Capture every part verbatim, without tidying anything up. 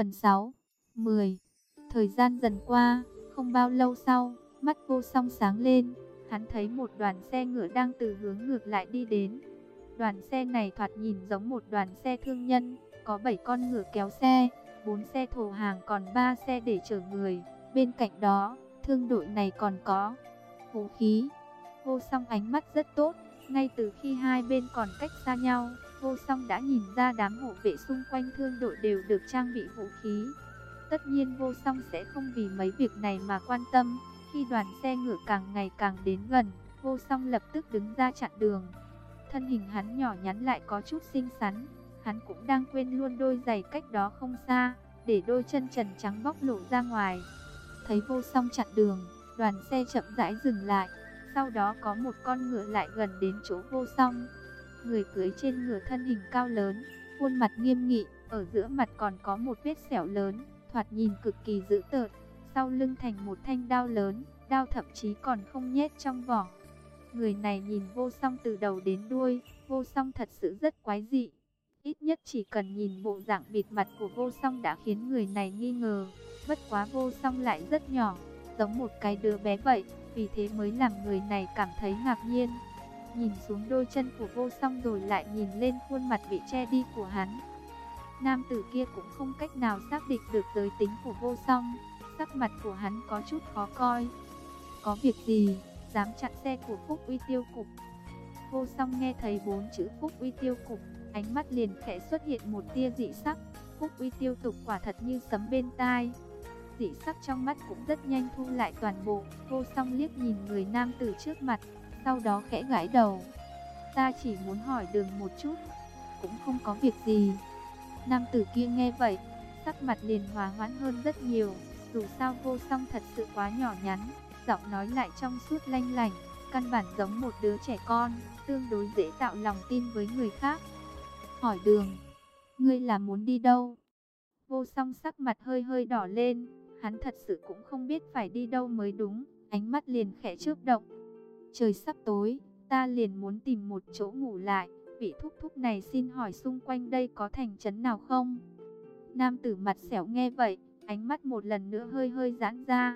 Phần sáu, mười. Thời gian dần qua, không bao lâu sau, mắt Vô Song sáng lên, hắn thấy một đoàn xe ngựa đang từ hướng ngược lại đi đến. Đoàn xe này thoạt nhìn giống một đoàn xe thương nhân, có bảy con ngựa kéo xe, bốn xe thồ hàng còn ba xe để chở người. Bên cạnh đó, thương đội này còn có vũ khí. Vô Song ánh mắt rất tốt, ngay từ khi hai bên còn cách xa nhau, Vô Song đã nhìn ra đám hộ vệ xung quanh thương đội đều được trang bị vũ khí. Tất nhiên Vô Song sẽ không vì mấy việc này mà quan tâm. Khi đoàn xe ngựa càng ngày càng đến gần, Vô Song lập tức đứng ra chặn đường. Thân hình hắn nhỏ nhắn lại có chút xinh xắn, hắn cũng đang quên luôn đôi giày cách đó không xa, để đôi chân trần trắng bóc lộ ra ngoài. Thấy Vô Song chặn đường, đoàn xe chậm rãi dừng lại. Sau đó có một con ngựa lại gần đến chỗ Vô Song. Người cưỡi trên ngựa thân hình cao lớn, khuôn mặt nghiêm nghị, ở giữa mặt còn có một vết sẹo lớn, thoạt nhìn cực kỳ dữ tợn. Sau lưng thành một thanh đao lớn, đao thậm chí còn không nhét trong vỏ. Người này nhìn Vô Song từ đầu đến đuôi, Vô Song thật sự rất quái dị. Ít nhất chỉ cần nhìn bộ dạng bịt mặt của Vô Song đã khiến người này nghi ngờ. Bất quá Vô Song lại rất nhỏ, giống một cái đứa bé vậy, vì thế mới làm người này cảm thấy ngạc nhiên. Nhìn xuống đôi chân của Vô Song rồi lại nhìn lên khuôn mặt bị che đi của hắn. Nam tử kia cũng không cách nào xác định được giới tính của Vô Song. Sắc mặt của hắn có chút khó coi. Có việc gì, dám chặn xe của Phúc Uy Tiêu Cục? Vô Song nghe thấy bốn chữ Phúc Uy Tiêu Cục, ánh mắt liền khẽ xuất hiện một tia dị sắc. Phúc Uy Tiêu Cục quả thật như sấm bên tai. Dị sắc trong mắt cũng rất nhanh thu lại toàn bộ. Vô Song liếc nhìn người nam tử trước mặt, sau đó khẽ gãi đầu. Ta chỉ muốn hỏi đường một chút, cũng không có việc gì. Nam tử kia nghe vậy, sắc mặt liền hòa hoãn hơn rất nhiều. Dù sao Vô Song thật sự quá nhỏ nhắn, giọng nói lại trong suốt lanh lảnh, căn bản giống một đứa trẻ con, tương đối dễ tạo lòng tin với người khác. Hỏi đường, ngươi là muốn đi đâu? Vô Song sắc mặt hơi hơi đỏ lên, hắn thật sự cũng không biết phải đi đâu mới đúng, ánh mắt liền khẽ chớp động. Trời sắp tối, ta liền muốn tìm một chỗ ngủ lại, vị thúc thúc này xin hỏi xung quanh đây có thành trấn nào không? Nam tử mặt xẻo nghe vậy, ánh mắt một lần nữa hơi hơi giãn ra.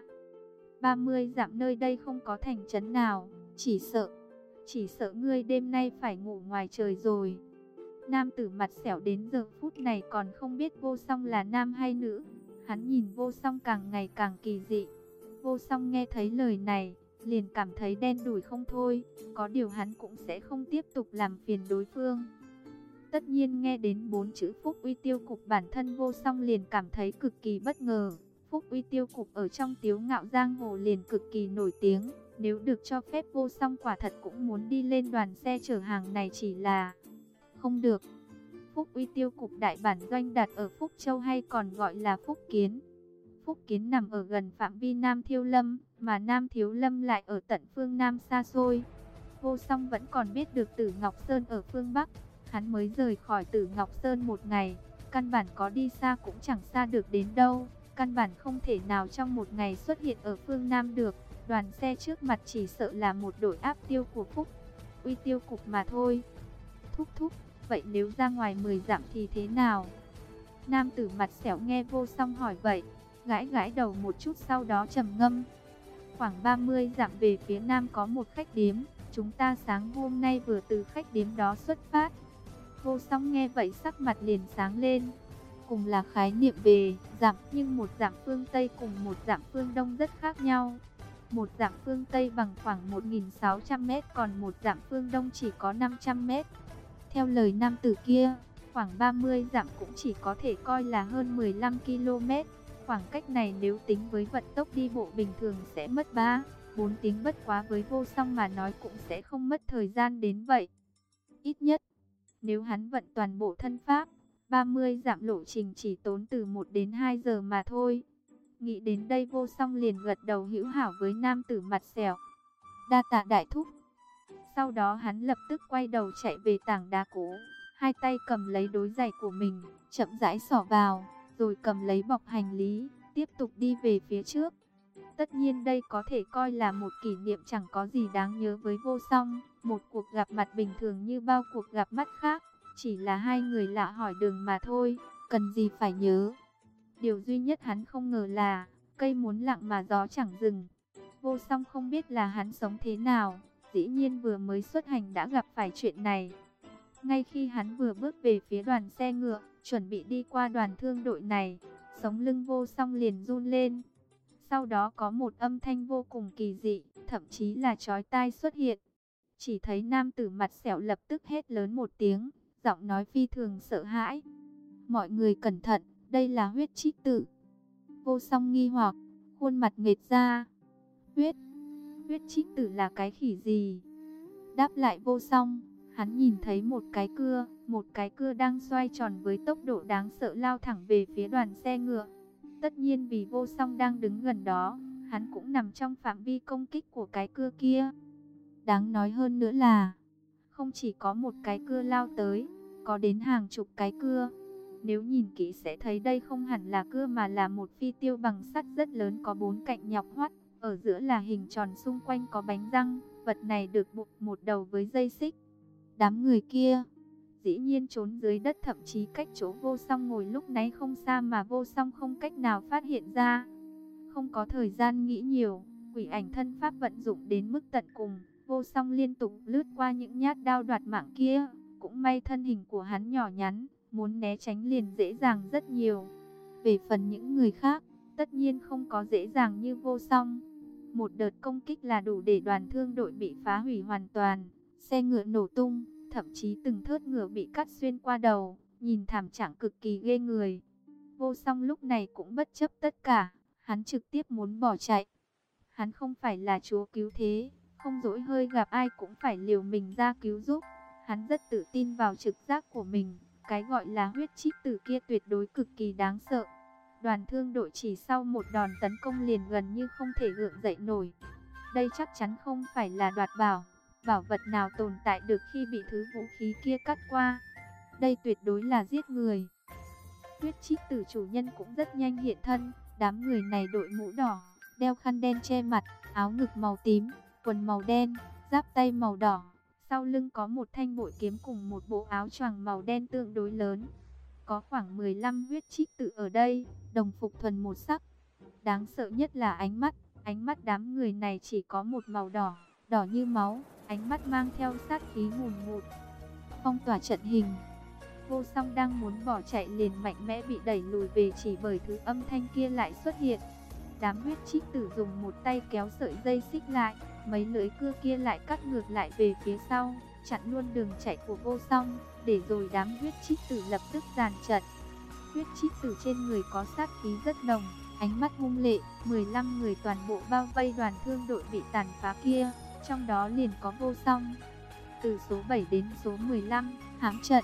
ba mươi dặm nơi đây không có thành trấn nào, chỉ sợ, chỉ sợ ngươi đêm nay phải ngủ ngoài trời rồi. Nam tử mặt xẻo đến giờ phút này còn không biết Vô Song là nam hay nữ. Hắn nhìn Vô Song càng ngày càng kỳ dị. Vô Song nghe thấy lời này, liền cảm thấy đen đủi không thôi. Có điều hắn cũng sẽ không tiếp tục làm phiền đối phương. Tất nhiên nghe đến bốn chữ Phúc Uy Tiêu Cục, bản thân Vô Song liền cảm thấy cực kỳ bất ngờ. Phúc Uy Tiêu Cục ở trong Tiếu Ngạo Giang Hồ liền cực kỳ nổi tiếng. Nếu được cho phép Vô Song quả thật cũng muốn đi lên đoàn xe chở hàng này, chỉ là không được. Phúc Uy Tiêu Cục đại bản doanh đặt ở Phúc Châu hay còn gọi là Phúc Kiến. Phúc Kiến nằm ở gần phạm vi Nam Thiếu Lâm, mà Nam Thiếu Lâm lại ở tận phương Nam xa xôi. Vô Song vẫn còn biết được Tử Ngọc Sơn ở phương Bắc. Hắn mới rời khỏi Tử Ngọc Sơn một ngày, căn bản có đi xa cũng chẳng xa được đến đâu. Căn bản không thể nào trong một ngày xuất hiện ở phương Nam được. Đoàn xe trước mặt chỉ sợ là một đội áp tiêu của Phúc Uy Tiêu Cục mà thôi. Thúc thúc, vậy nếu ra ngoài mười dặm thì thế nào? Nam tử mặt xẻo nghe Vô Song hỏi vậy, gãi gãi đầu một chút, sau đó trầm ngâm. Khoảng ba mươi dặm về phía nam có một khách điếm, chúng ta sáng hôm nay vừa từ khách điếm đó xuất phát. Vô Song nghe vậy sắc mặt liền sáng lên. Cùng là khái niệm về dặm, nhưng một dặm phương Tây cùng một dặm phương Đông rất khác nhau. Một dặm phương Tây bằng khoảng một nghìn sáu trăm mét, còn một dặm phương Đông chỉ có năm trăm mét. Theo lời nam tử kia, khoảng ba mươi dặm cũng chỉ có thể coi là hơn mười lăm ki lô mét. Khoảng cách này nếu tính với vận tốc đi bộ bình thường sẽ mất ba, bốn tiếng, bất quá với Vô Song mà nói cũng sẽ không mất thời gian đến vậy. Ít nhất, nếu hắn vận toàn bộ thân pháp, ba mươi dặm lộ trình chỉ tốn từ một đến hai giờ mà thôi. Nghĩ đến đây Vô Song liền gật đầu hữu hảo với nam tử mặt xẻo. Đa tạ đại thúc. Sau đó hắn lập tức quay đầu chạy về tảng đá cũ, hai tay cầm lấy đôi giày của mình, chậm rãi xỏ vào, rồi cầm lấy bọc hành lý, tiếp tục đi về phía trước. Tất nhiên đây có thể coi là một kỷ niệm chẳng có gì đáng nhớ với Vô Song, một cuộc gặp mặt bình thường như bao cuộc gặp mặt khác, chỉ là hai người lạ hỏi đường mà thôi, cần gì phải nhớ. Điều duy nhất hắn không ngờ là, cây muốn lặng mà gió chẳng dừng. Vô Song không biết là hắn sống thế nào, dĩ nhiên vừa mới xuất hành đã gặp phải chuyện này. Ngay khi hắn vừa bước về phía đoàn xe ngựa, chuẩn bị đi qua đoàn thương đội này, sống lưng Vô Song liền run lên. Sau đó có một âm thanh vô cùng kỳ dị, thậm chí là chói tai xuất hiện. Chỉ thấy nam tử mặt sẹo lập tức hét lớn một tiếng, giọng nói phi thường sợ hãi. Mọi người cẩn thận, đây là huyết trích tử. Vô Song nghi hoặc, khuôn mặt nghệt ra. Huyết, huyết trích tử là cái khỉ gì? Đáp lại Vô Song, hắn nhìn thấy một cái cưa, một cái cưa đang xoay tròn với tốc độ đáng sợ lao thẳng về phía đoàn xe ngựa. Tất nhiên vì Vô Song đang đứng gần đó, hắn cũng nằm trong phạm vi công kích của cái cưa kia. Đáng nói hơn nữa là, không chỉ có một cái cưa lao tới, có đến hàng chục cái cưa. Nếu nhìn kỹ sẽ thấy đây không hẳn là cưa mà là một phi tiêu bằng sắt rất lớn có bốn cạnh nhọc hoắt, ở giữa là hình tròn, xung quanh có bánh răng, vật này được buộc một đầu với dây xích. Đám người kia dĩ nhiên trốn dưới đất, thậm chí cách chỗ Vô Song ngồi lúc nãy không xa mà Vô Song không cách nào phát hiện ra. Không có thời gian nghĩ nhiều, quỷ ảnh thân pháp vận dụng đến mức tận cùng, Vô Song liên tục lướt qua những nhát đao đoạt mạng kia. Cũng may thân hình của hắn nhỏ nhắn, muốn né tránh liền dễ dàng rất nhiều. Về phần những người khác, tất nhiên không có dễ dàng như Vô Song. Một đợt công kích là đủ để đoàn thương đội bị phá hủy hoàn toàn, xe ngựa nổ tung, thậm chí từng thớt ngựa bị cắt xuyên qua đầu, nhìn thảm trạng cực kỳ ghê người. Vô Song lúc này cũng bất chấp tất cả, hắn trực tiếp muốn bỏ chạy. Hắn không phải là chúa cứu thế, không dỗi hơi gặp ai cũng phải liều mình ra cứu giúp. Hắn rất tự tin vào trực giác của mình, cái gọi là huyết trích tử kia tuyệt đối cực kỳ đáng sợ. Đoàn thương đội chỉ sau một đòn tấn công liền gần như không thể gượng dậy nổi. Đây chắc chắn không phải là đoạt bảo, bảo vật nào tồn tại được khi bị thứ vũ khí kia cắt qua. Đây tuyệt đối là giết người. Huyết trích tử chủ nhân cũng rất nhanh hiện thân, đám người này đội mũ đỏ, đeo khăn đen che mặt, áo ngực màu tím, quần màu đen, giáp tay màu đỏ. Sau lưng có một thanh bội kiếm cùng một bộ áo choàng màu đen tương đối lớn. Có khoảng mười lăm huyết trích tử ở đây, đồng phục thuần một sắc. Đáng sợ nhất là ánh mắt, ánh mắt đám người này chỉ có một màu đỏ, đỏ như máu, ánh mắt mang theo sát khí ngùn ngụt. Phong tỏa trận hình. Vô Song đang muốn bỏ chạy liền mạnh mẽ bị đẩy lùi về chỉ bởi thứ âm thanh kia lại xuất hiện. Đám huyết trích tử dùng một tay kéo sợi dây xích lại, mấy lưỡi cưa kia lại cắt ngược lại về phía sau, chặn luôn đường chạy của Vô Song, để rồi đám huyết trích tử lập tức dàn trận. Huyết trích tử trên người có sát khí rất nồng, ánh mắt hung lệ, mười lăm người toàn bộ bao vây đoàn thương đội bị tàn phá kia, trong đó liền có Vô Song. Từ số bảy đến số mười lăm, hãm trận.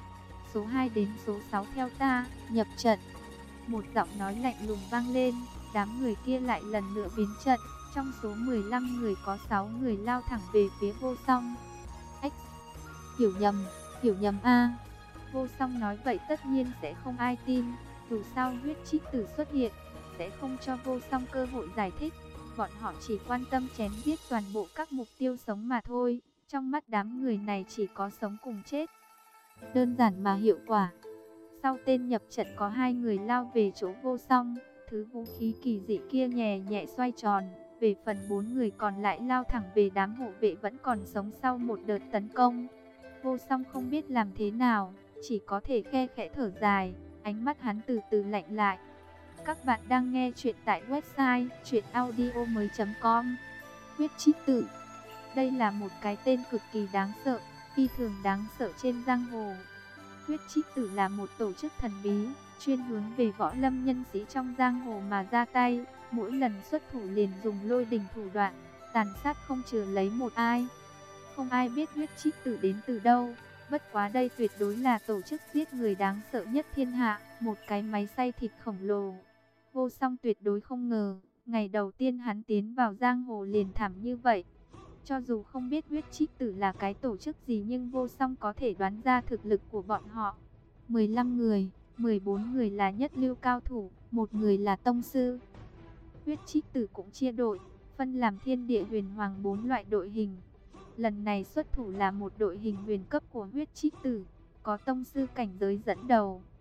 Số hai đến số sáu theo ta, nhập trận. Một giọng nói lạnh lùng vang lên, đám người kia lại lần nữa biến trận. Trong số mười lăm người có sáu người lao thẳng về phía Vô Song. Ếch, hiểu nhầm, hiểu nhầm a. Vô Song nói vậy tất nhiên sẽ không ai tin, dù sao huyết trích tử xuất hiện, sẽ không cho Vô Song cơ hội giải thích. Bọn họ chỉ quan tâm chém giết toàn bộ các mục tiêu sống mà thôi, trong mắt đám người này chỉ có sống cùng chết. Đơn giản mà hiệu quả. Sau tên nhập trận có hai người lao về chỗ Vô Song, thứ vũ khí kỳ dị kia nhẹ nhẹ xoay tròn. Về phần bốn người còn lại lao thẳng về đám hộ vệ vẫn còn sống sau một đợt tấn công. Vô Song không biết làm thế nào, chỉ có thể khe khẽ thở dài, ánh mắt hắn từ từ lạnh lại. Các bạn đang nghe chuyện tại website truyện audio mới chấm com. Huyết trích tử. Đây là một cái tên cực kỳ đáng sợ, phi thường đáng sợ trên giang hồ. Huyết trích tử là một tổ chức thần bí, chuyên hướng về võ lâm nhân sĩ trong giang hồ mà ra tay. Mỗi lần xuất thủ liền dùng lôi đình thủ đoạn, tàn sát không chừa lấy một ai. Không ai biết huyết trích tử đến từ đâu, bất quá đây tuyệt đối là tổ chức giết người đáng sợ nhất thiên hạ, một cái máy xay thịt khổng lồ. Vô Song tuyệt đối không ngờ, ngày đầu tiên hắn tiến vào giang hồ liền thảm như vậy. Cho dù không biết huyết trích tử là cái tổ chức gì nhưng Vô Song có thể đoán ra thực lực của bọn họ. mười lăm người, mười bốn người là nhất lưu cao thủ, một người là tông sư. Huyết trích tử cũng chia đội, phân làm thiên địa huyền hoàng bốn loại đội hình. Lần này xuất thủ là một đội hình huyền cấp của huyết trích tử, có tông sư cảnh giới dẫn đầu.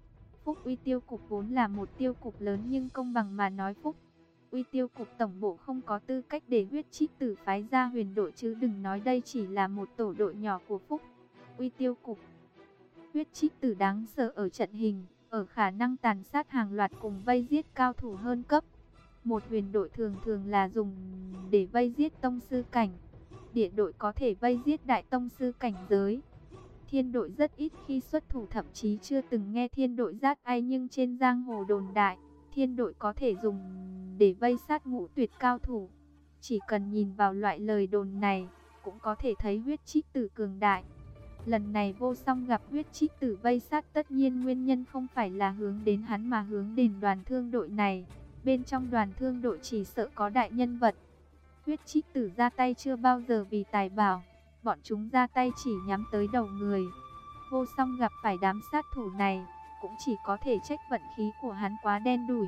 Phúc Uy Tiêu Cục vốn là một tiêu cục lớn, nhưng công bằng mà nói Phúc Uy Tiêu Cục tổng bộ không có tư cách để huyết trích tử phái ra huyền đội, chứ đừng nói đây chỉ là một tổ đội nhỏ của Phúc Uy Tiêu Cục. Huyết trích tử đáng sợ ở trận hình, ở khả năng tàn sát hàng loạt cùng vây giết cao thủ hơn cấp. Một huyền đội thường thường là dùng để vây giết tông sư cảnh, địa đội có thể vây giết đại tông sư cảnh giới. Thiên đội rất ít khi xuất thủ, thậm chí chưa từng nghe thiên đội giết ai, nhưng trên giang hồ đồn đại, thiên đội có thể dùng để vây sát ngũ tuyệt cao thủ. Chỉ cần nhìn vào loại lời đồn này, cũng có thể thấy huyết trích tử cường đại. Lần này Vô Song gặp huyết trích tử vây sát, tất nhiên nguyên nhân không phải là hướng đến hắn mà hướng đến đoàn thương đội này. Bên trong đoàn thương đội chỉ sợ có đại nhân vật. Huyết trích tử ra tay chưa bao giờ vì tài bảo, bọn chúng ra tay chỉ nhắm tới đầu người. Vô Song gặp phải đám sát thủ này, cũng chỉ có thể trách vận khí của hắn quá đen đủi.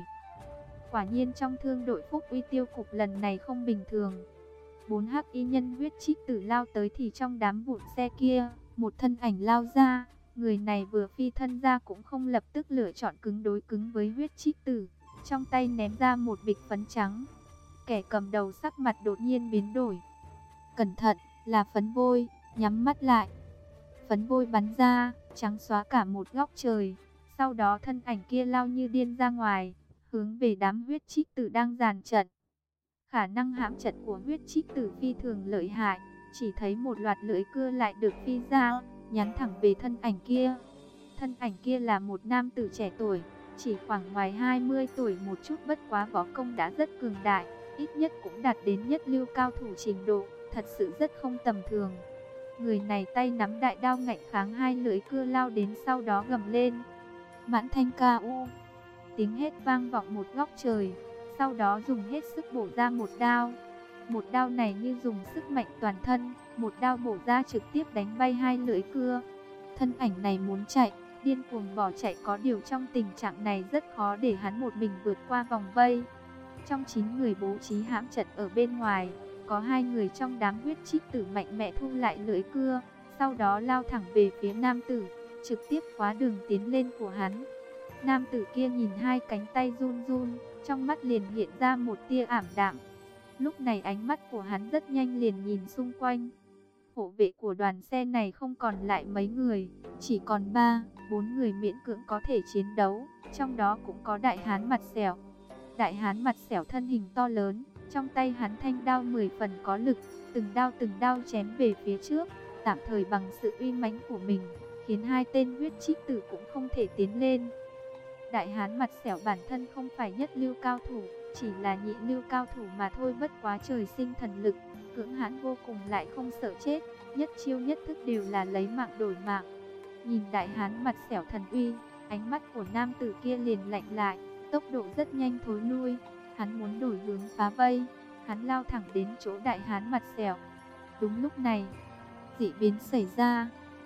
Quả nhiên trong thương đội Phúc Uy Tiêu Cục lần này không bình thường. Bốn hắc y nhân huyết trích tử lao tới thì trong đám vụn xe kia, một thân ảnh lao ra. Người này vừa phi thân ra cũng không lập tức lựa chọn cứng đối cứng với huyết trích tử, trong tay ném ra một bịch phấn trắng. Kẻ cầm đầu sắc mặt đột nhiên biến đổi. Cẩn thận, là phấn vôi, nhắm mắt lại. Phấn vôi bắn ra, trắng xóa cả một góc trời. Sau đó thân ảnh kia lao như điên ra ngoài, hướng về đám huyết trích tử đang dàn trận. Khả năng hãm trận của huyết trích tử phi thường lợi hại, chỉ thấy một loạt lưỡi cưa lại được phi ra, nhắm thẳng về thân ảnh kia. Thân ảnh kia là một nam tử trẻ tuổi, chỉ khoảng ngoài hai mươi tuổi một chút, bất quá võ công đã rất cường đại, ít nhất cũng đạt đến nhất lưu cao thủ trình độ, thật sự rất không tầm thường. Người này tay nắm đại đao ngạnh kháng hai lưỡi cưa lao đến, sau đó gầm lên: Mãn Thanh ca u! Tiếng hét vang vọng một góc trời, sau đó dùng hết sức bổ ra một đao. Một đao này như dùng sức mạnh toàn thân, một đao bổ ra trực tiếp đánh bay hai lưỡi cưa. Thân ảnh này muốn chạy, điên cuồng bỏ chạy, có điều trong tình trạng này rất khó để hắn một mình vượt qua vòng vây. Trong chín người bố trí hãm trận ở bên ngoài, có hai người trong đám huyết trích tử mạnh mẽ thu lại lưỡi cưa, sau đó lao thẳng về phía nam tử, trực tiếp khóa đường tiến lên của hắn. Nam tử kia nhìn hai cánh tay run run, trong mắt liền hiện ra một tia ảm đạm. Lúc này ánh mắt của hắn rất nhanh liền nhìn xung quanh. Hộ vệ của đoàn xe này không còn lại mấy người, chỉ còn ba, bốn người miễn cưỡng có thể chiến đấu, trong đó cũng có đại hán mặt sẹo. Đại hán mặt sẹo thân hình to lớn, trong tay hắn thanh đao mười phần có lực, từng đao từng đao chém về phía trước, tạm thời bằng sự uy mãnh của mình, khiến hai tên huyết trích tử cũng không thể tiến lên. Đại hán mặt sẹo bản thân không phải nhất lưu cao thủ, chỉ là nhị lưu cao thủ mà thôi, bất quá trời sinh thần lực, cưỡng hãn vô cùng lại không sợ chết, nhất chiêu nhất thức đều là lấy mạng đổi mạng. Nhìn đại hán mặt sẹo thần uy, ánh mắt của nam tử kia liền lạnh lại, tốc độ rất nhanh thối lui, hắn muốn đổi hướng phá vây, hắn lao thẳng đến chỗ đại hán mặt sẹo. Đúng lúc này, dị biến xảy ra.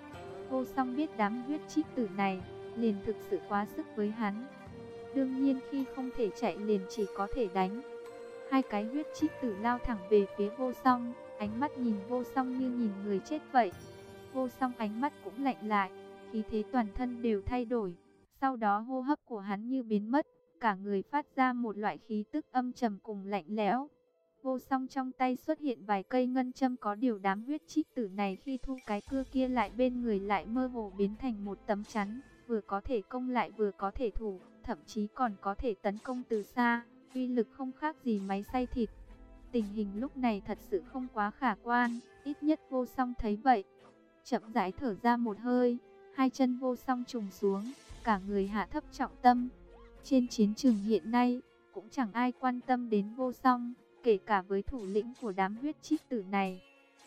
Vô Song biết đám huyết trích tử này liền thực sự quá sức với hắn. Đương nhiên khi không thể chạy liền chỉ có thể đánh. Hai cái huyết trích tử lao thẳng về phía Vô Song, ánh mắt nhìn Vô Song như nhìn người chết vậy. Vô Song ánh mắt cũng lạnh lại, khí thế toàn thân đều thay đổi. Sau đó hô hấp của hắn như biến mất, cả người phát ra một loại khí tức âm trầm cùng lạnh lẽo. Vô Song trong tay xuất hiện vài cây ngân châm, có điều đám huyết trích tử này khi thu cái cưa kia lại bên người lại mơ hồ biến thành một tấm chắn, vừa có thể công lại vừa có thể thủ, thậm chí còn có thể tấn công từ xa, uy lực không khác gì máy xay thịt. Tình hình lúc này thật sự không quá khả quan, ít nhất Vô Song thấy vậy. Chậm rãi thở ra một hơi, hai chân Vô Song trùng xuống, cả người hạ thấp trọng tâm. Trên chiến trường hiện nay, cũng chẳng ai quan tâm đến Vô Song, kể cả với thủ lĩnh của đám huyết trích tử này.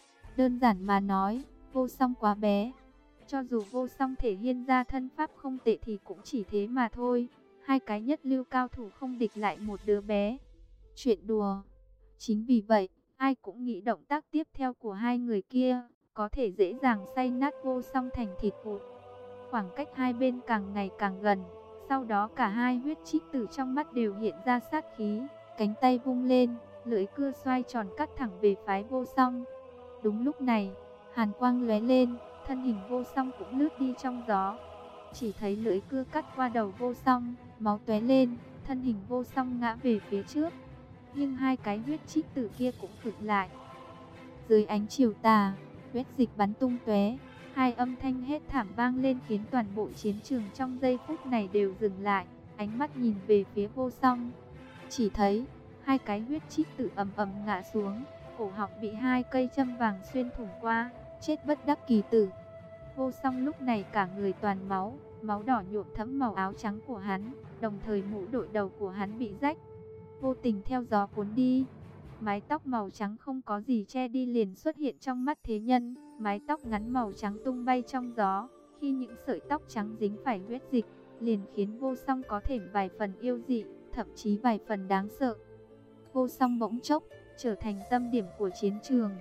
Đơn giản mà nói, Vô Song quá bé. Cho dù Vô Song thể hiện ra thân pháp không tệ thì cũng chỉ thế mà thôi. Hai cái nhất lưu cao thủ không địch lại một đứa bé. Chuyện đùa. Chính vì vậy, ai cũng nghĩ động tác tiếp theo của hai người kia có thể dễ dàng xay nát Vô Song thành thịt vụn. Khoảng cách hai bên càng ngày càng gần. Sau đó cả hai huyết trích tử trong mắt đều hiện ra sát khí. Cánh tay vung lên, lưỡi cưa xoay tròn cắt thẳng về phái Vô Song. Đúng lúc này, hàn quang lóe lên, thân hình Vô Song cũng lướt đi trong gió. chỉ thấy lưỡi cưa cắt qua đầu Vô Song, máu tóe lên, thân hình Vô Song ngã về phía trước. Nhưng hai cái huyết trích tử kia cũng khựng lại. Dưới ánh chiều tà, huyết dịch bắn tung tóe, hai âm thanh hét thảm vang lên khiến toàn bộ chiến trường trong giây phút này đều dừng lại, ánh mắt nhìn về phía Vô Song. Chỉ thấy hai cái huyết trích tử ầm ầm ngã xuống, cổ họng bị hai cây châm vàng xuyên thủng qua, chết bất đắc kỳ tử. Vô Song lúc này cả người toàn máu, máu đỏ nhuộm thẫm màu áo trắng của hắn, đồng thời mũ đội đầu của hắn bị rách, vô tình theo gió cuốn đi. Mái tóc màu trắng không có gì che đi liền xuất hiện trong mắt thế nhân, mái tóc ngắn màu trắng tung bay trong gió, khi những sợi tóc trắng dính phải huyết dịch, liền khiến Vô Song có thêm vài phần yêu dị, thậm chí vài phần đáng sợ. Vô Song bỗng chốc trở thành tâm điểm của chiến trường.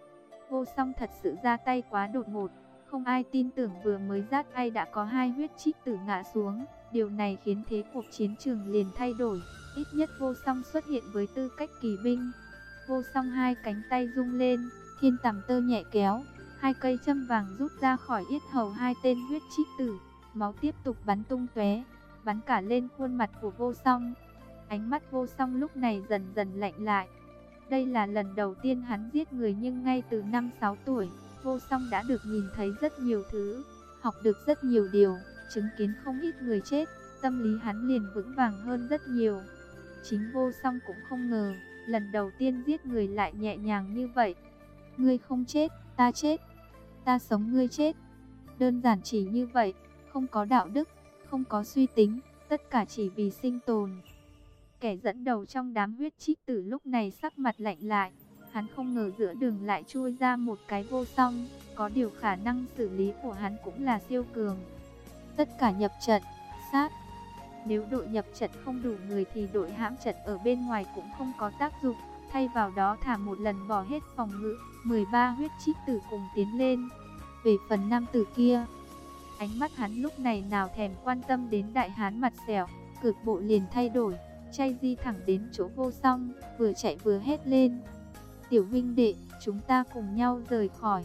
Vô Song thật sự ra tay quá đột ngột, không ai tin tưởng vừa mới rát ai đã có hai huyết trích tử ngã xuống. Điều này khiến thế cuộc chiến trường liền thay đổi, ít nhất Vô Song xuất hiện với tư cách kỳ binh. Vô Song hai cánh tay rung lên, thiên tầm tơ nhẹ kéo, hai cây châm vàng rút ra khỏi yết hầu hai tên huyết trích tử, máu tiếp tục bắn tung tóe, bắn cả lên khuôn mặt của Vô Song. Ánh mắt Vô Song lúc này dần dần lạnh lại. Đây là lần đầu tiên hắn giết người, nhưng ngay từ năm sáu tuổi, Vô Song đã được nhìn thấy rất nhiều thứ, học được rất nhiều điều, chứng kiến không ít người chết, tâm lý hắn liền vững vàng hơn rất nhiều. Chính Vô Song cũng không ngờ, lần đầu tiên giết người lại nhẹ nhàng như vậy. Ngươi không chết, ta chết, ta sống ngươi chết. Đơn giản chỉ như vậy, không có đạo đức, không có suy tính, tất cả chỉ vì sinh tồn. Kẻ dẫn đầu trong đám huyết trích tử lúc này sắc mặt lạnh lại. Hắn không ngờ giữa đường lại chui ra một cái Vô Song, có điều khả năng xử lý của hắn cũng là siêu cường. Tất cả nhập trận, sát. Nếu đội nhập trận không đủ người thì đội hãm trận ở bên ngoài cũng không có tác dụng, thay vào đó thả một lần bỏ hết phòng ngự, mười ba huyết trích tử cùng tiến lên. Về phần nam tử kia, ánh mắt hắn lúc này nào thèm quan tâm đến đại hán mặt sẹo, cược bộ liền thay đổi, chay di thẳng đến chỗ Vô Song, vừa chạy vừa hét lên: "Tiểu huynh đệ, chúng ta cùng nhau rời khỏi."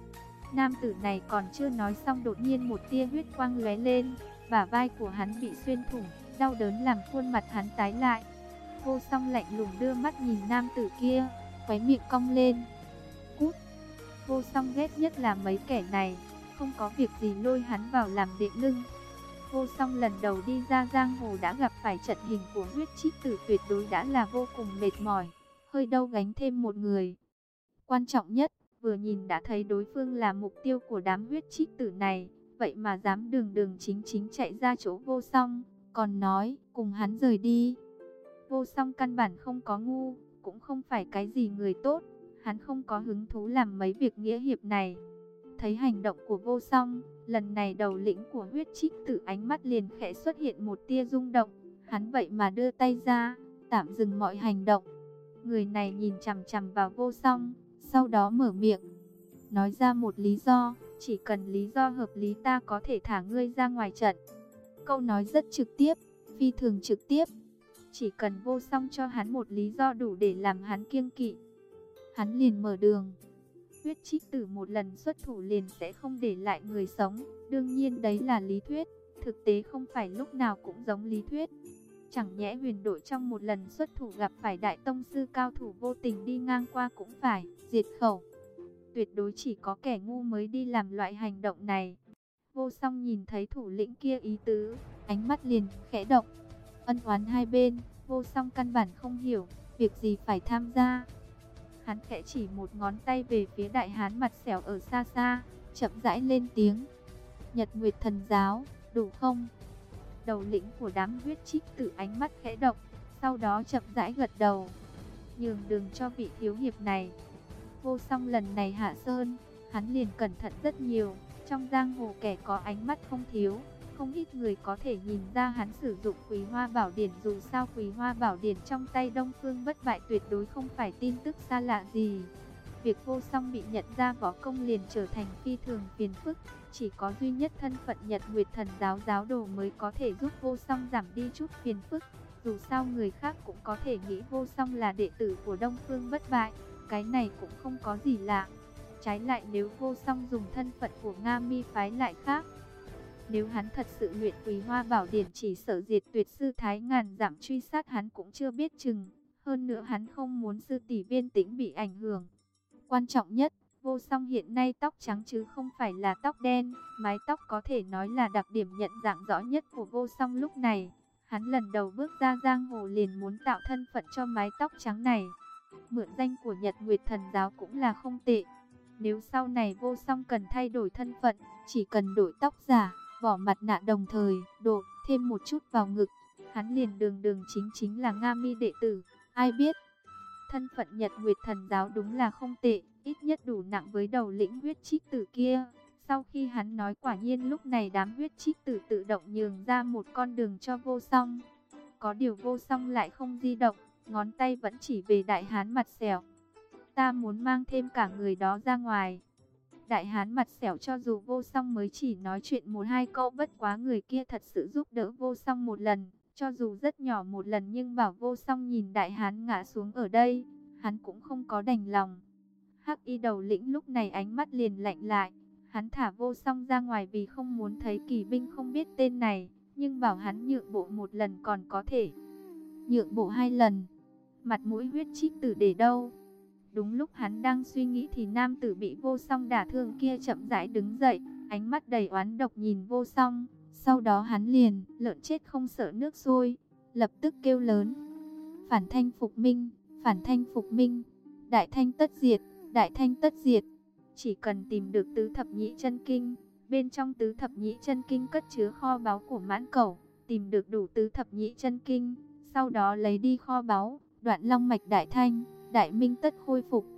Nam tử này còn chưa nói xong, đột nhiên một tia huyết quang lóe lên, bả vai của hắn bị xuyên thủng, đau đớn làm khuôn mặt hắn tái lại. Vô Song lạnh lùng đưa mắt nhìn nam tử kia, khóe miệng cong lên. Cút! Vô Song ghét nhất là mấy kẻ này, không có việc gì lôi hắn vào làm đệ lưng. Vô Song lần đầu đi ra giang hồ đã gặp phải trận hình của huyết trích tử, tuyệt đối đã là vô cùng mệt mỏi, hơi đâu gánh thêm một người. Quan trọng nhất, vừa nhìn đã thấy đối phương là mục tiêu của đám huyết trích tử này, vậy mà dám đường đường chính chính chạy ra chỗ Vô Song, còn nói cùng hắn rời đi. Vô Song căn bản không có ngu, cũng không phải cái gì người tốt, hắn không có hứng thú làm mấy việc nghĩa hiệp này. Thấy hành động của Vô Song, lần này đầu lĩnh của huyết trích tử ánh mắt liền khẽ xuất hiện một tia rung động, hắn vậy mà đưa tay ra, tạm dừng mọi hành động. Người này nhìn chằm chằm vào Vô Song, sau đó mở miệng, nói ra một lý do, chỉ cần lý do hợp lý ta có thể thả ngươi ra ngoài trận. Câu nói rất trực tiếp, phi thường trực tiếp. Chỉ cần Vô Song cho hắn một lý do đủ để làm hắn kiêng kỵ, hắn liền mở đường. Huyết trích tử một lần xuất thủ liền sẽ không để lại người sống, đương nhiên đấy là lý thuyết, thực tế không phải lúc nào cũng giống lý thuyết. Chẳng nhẽ huyền đội trong một lần xuất thủ gặp phải đại tông sư cao thủ vô tình đi ngang qua cũng phải diệt khẩu. Tuyệt đối chỉ có kẻ ngu mới đi làm loại hành động này. Vô Song nhìn thấy thủ lĩnh kia ý tứ, ánh mắt liền khẽ động. Ân oán hai bên, Vô Song căn bản không hiểu, việc gì phải tham gia. Hắn khẽ chỉ một ngón tay về phía đại hán mặt sẹo ở xa xa, chậm rãi lên tiếng: Nhật Nguyệt Thần Giáo, đủ không? Đầu lĩnh của đám huyết trích tử ánh mắt khẽ động, sau đó chậm rãi gật đầu. Nhường đường cho vị thiếu hiệp này. Vô Song lần này hạ sơn, hắn liền cẩn thận rất nhiều. Trong giang hồ kẻ có ánh mắt không thiếu, không ít người có thể nhìn ra hắn sử dụng Quý Hoa Bảo Điển. Dù sao Quý Hoa Bảo Điển trong tay Đông Phương Bất Bại tuyệt đối không phải tin tức xa lạ gì. Việc Vô Song bị nhận ra võ công liền trở thành phi thường phiền phức. Chỉ có duy nhất thân phận Nhật Nguyệt Thần Giáo giáo đồ mới có thể giúp Vô Song giảm đi chút phiền phức. Dù sao người khác cũng có thể nghĩ Vô Song là đệ tử của Đông Phương Bất Bại, cái này cũng không có gì lạ. Trái lại nếu Vô Song dùng thân phận của Nga Mi phái lại khác. Nếu hắn thật sự luyện Quý Hoa Bảo Điển, chỉ sợ diệt tuyệt sư thái ngàn dặm truy sát hắn cũng chưa biết chừng. Hơn nữa hắn không muốn sư tỷ Viên Tĩnh bị ảnh hưởng. Quan trọng nhất, Vô Song hiện nay tóc trắng chứ không phải là tóc đen. Mái tóc có thể nói là đặc điểm nhận dạng rõ nhất của Vô Song lúc này. Hắn lần đầu bước ra giang hồ liền muốn tạo thân phận cho mái tóc trắng này. Mượn danh của Nhật Nguyệt Thần Giáo cũng là không tệ. Nếu sau này Vô Song cần thay đổi thân phận, chỉ cần đổi tóc giả, bỏ mặt nạ, đồng thời đổ thêm một chút vào ngực, hắn liền đường đường chính chính là Nga Mi đệ tử. Ai biết, thân phận Nhật Nguyệt Thần Giáo đúng là không tệ, ít nhất đủ nặng với đầu lĩnh huyết trích tử kia. Sau khi hắn nói, quả nhiên lúc này đám huyết trích tử tự động nhường ra một con đường cho Vô Song. Có điều Vô Song lại không di động, ngón tay vẫn chỉ về đại hán mặt sẹo. Ta muốn mang thêm cả người đó ra ngoài. Đại hán mặt sẹo cho dù Vô Song mới chỉ nói chuyện một hai câu, bất quá người kia thật sự giúp đỡ Vô Song một lần, cho dù rất nhỏ một lần, nhưng bảo Vô Song nhìn đại hán ngã xuống ở đây, hắn cũng không có đành lòng. Hắc y đầu lĩnh lúc này ánh mắt liền lạnh lại, hắn thả Vô Song ra ngoài vì không muốn thấy kỳ binh không biết tên này, nhưng bảo hắn nhượng bộ một lần còn có thể, nhượng bộ hai lần, mặt mũi huyết trích tử để đâu? Đúng lúc hắn đang suy nghĩ thì nam tử bị Vô Song đả thương kia chậm rãi đứng dậy, ánh mắt đầy oán độc nhìn Vô Song. Sau đó hắn liền, lợn chết không sợ nước sôi, lập tức kêu lớn: phản thanh phục minh, phản thanh phục minh, đại thanh tất diệt, đại thanh tất diệt. Chỉ cần tìm được tứ thập nhị chân kinh, bên trong tứ thập nhị chân kinh cất chứa kho báu của Mãn Cẩu, tìm được đủ tứ thập nhị chân kinh, sau đó lấy đi kho báu, đoạn long mạch đại thanh, đại minh tất khôi phục.